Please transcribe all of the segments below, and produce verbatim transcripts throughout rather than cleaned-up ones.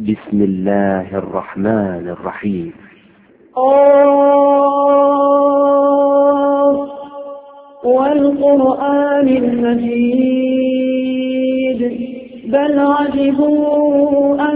بسم الله الرحمن الرحيم. قاف والقرآن المجيد بل عجبوا أن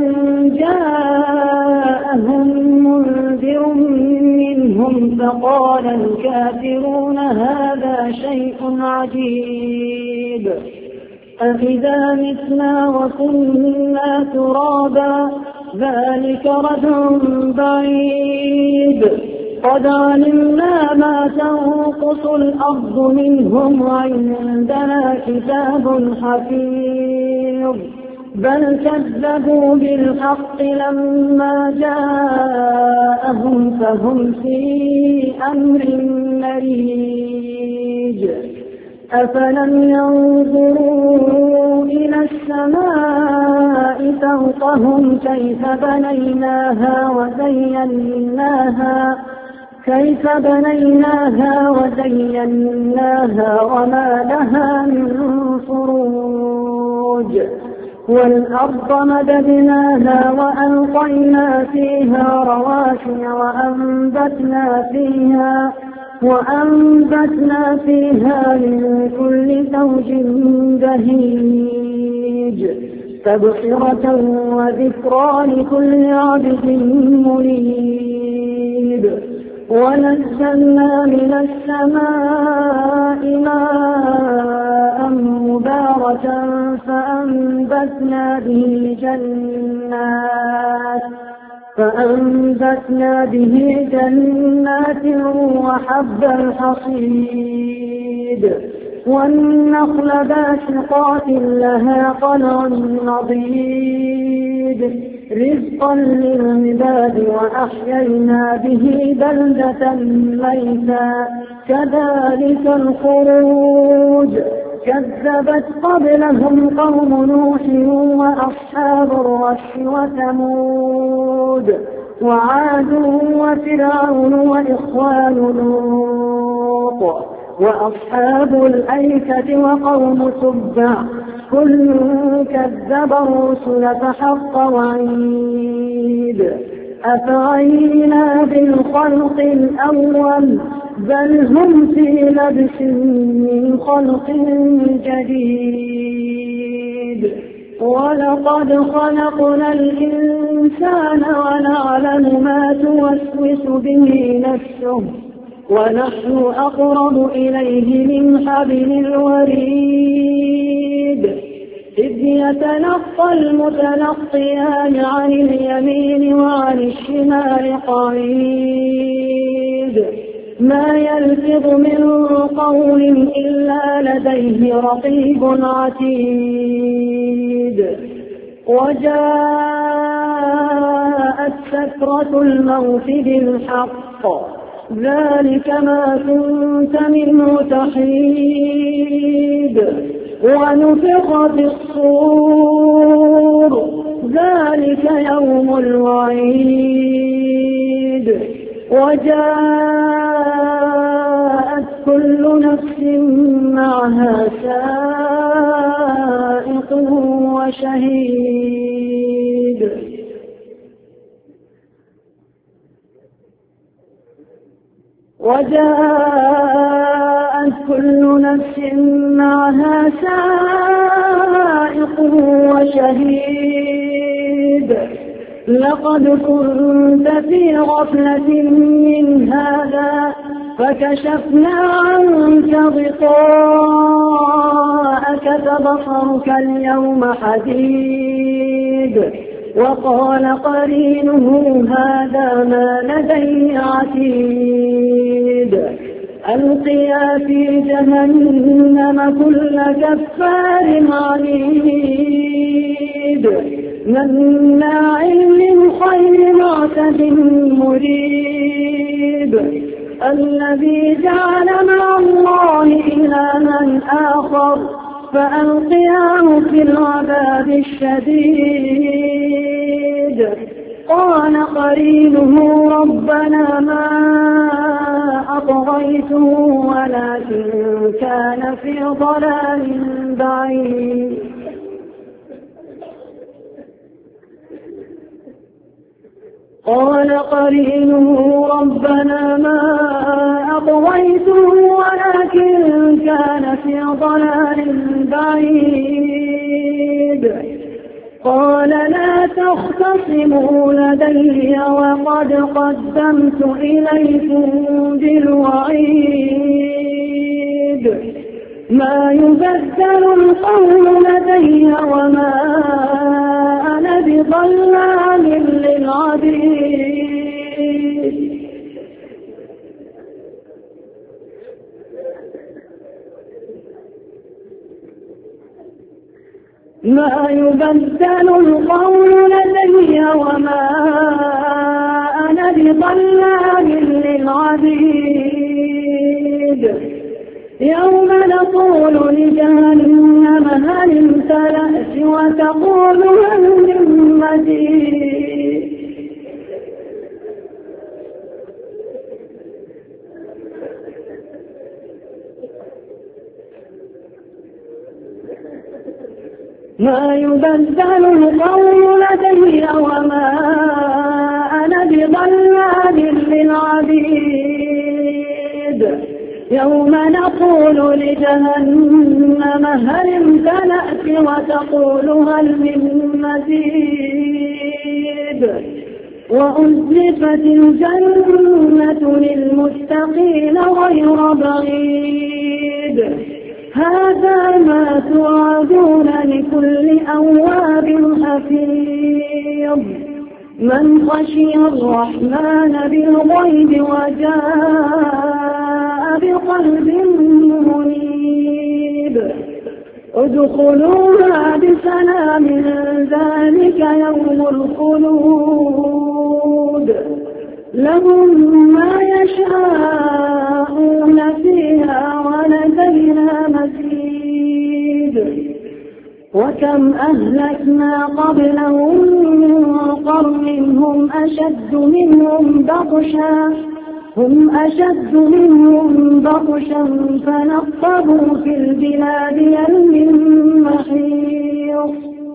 جاءهم منذر منهم فقال الكافرون هذا شيء عجيب أإذا متنا وكنا ترابا ذلك رجع بعيد قد علمنا ما تنقص الأرض منهم وعندنا كتاب حفيظ بل كذبوا بالحق لما جاءهم فهم في أمر مريج أفلم ينظروا إلى السماء فوقهم كيف بنيناها وزيناها كيف بنيناها وزيناها وما لها من فروج والأرض مددناها وألقينا فيها رواسي وأنبتنا فيها وأنبتنا فيها من كل زوج بهيج تبصرة وذكرى لكل عبد منيب ونزلنا من السماء ماء مباركا فأنبتنا به جنات فأنبتنا به جنات وحب الحصيد والنخل باسقات لها طلع نضيد رزقا للعباد وأحيينا به بلدة ميتا كذلك الخروج كذبت قبلهم قوم نوح وأصحاب الرس وثمود وعاد وفرعون وإخوان لوط وأصحاب الأيكة وقوم تبع كل كذب الرسل فحق وعيد أفعينا بالخلق الأول بل هم في لبس من خلق جديد ولقد خلقنا الإنسان ونعلم ما توسوس به نفسه ونحن أقرب إليه من حبل الوريد إذ يتلقى المتلقيان عن اليمين وعن الشمال قعيد ما يلفظ من قول إلا لديه رقيب عتيد وجاءت سكرة الموت بالحق ذلك ما كنت منه تحيد ونفخ في الصور ذلك يوم الوعيد وجاءت كل نفس معها سائق وشهيد وجاءت كل نفس معها سائق وشهيد لقد كنت في غفلة من هذا فكشفنا عنك غطاءك فبصرك اليوم حديد وقال قرينه هذا ما لدي عتيد ألقيا في جهنم كل كفار عنيد مناع للخير معتد مريب الذي جعل مع الله إلها آخر فألقياه في العذاب الشديد قال قرينه ربنا ما أطغيته ولكن كان في ضلال بعيد قال قرينه ربنا ما أطغيته ولكن كان في ضلال بعيد قال لا تختصموا لدي وقد قدمت إليكم بالوعيد ما يبدل القول لدي وما أنا بظلام للعبيد ما يبدل القول لدي وما أنا بظلام للعبيد يوم نقول لجهنم هل امتلأت وتقول هل من مزيد ما يبدل القول لدي وما أنا بظلام للعبيد يوم نقول لجهنم هل امتلأت وتقول هل من مزيد وأزلفت الجنة للمتقين غير بعيد هذا ما توعدون لكل أواب حفيظ من خشي الرحمن بالغيب وجاء بقلب منيب ادخلوها بسلام ذلك يوم الخلود لهم ما يشاءون فيها ولدينا مزيد وكم أهلكنا قبلهم من قرن هم أشد منهم بطشا هم أشد منهم بطشا فنقبوا في البلاد هل من محيص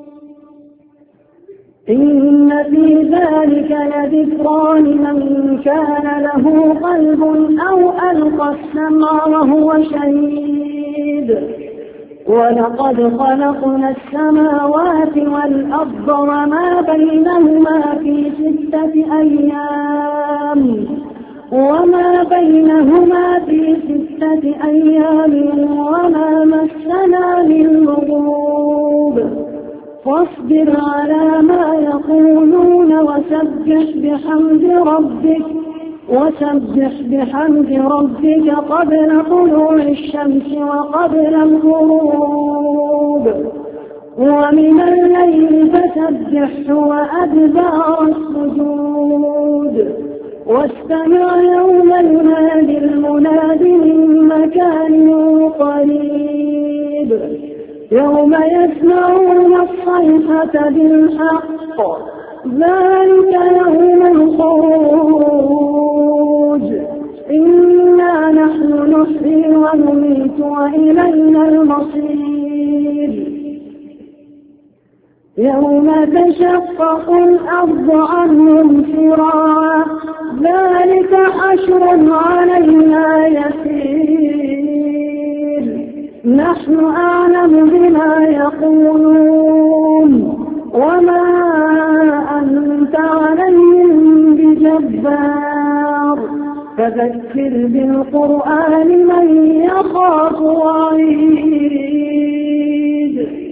إن في ذلك لذكرى لمن كان له قلب أو ألقى السمع وهو شهيد ولقد خلقنا السماوات والأرض وما بينهما في ستة أيام وما بينهما في ستة أيام وما مسنا من لغوب فاصبر على ما يقولون وسبح بحمد ربك وسبح بحمد ربك قبل طلوع الشمس وقبل الغروب ومن الليل فسبحه وأدبار السجود واستمع يوم ينادي المناد من مكان قريب يوم يسمعون الصيحة بالحق ذلك يوم الخروج إنا نحن نحيي ونميت وإلينا المصير يوم تشقق الأرض عنهم سراعا ذلك حشر علينا يسير نحن أعلم بما يقولون وما أنت عليهم بجبار فذكر بالقرآن من يخاف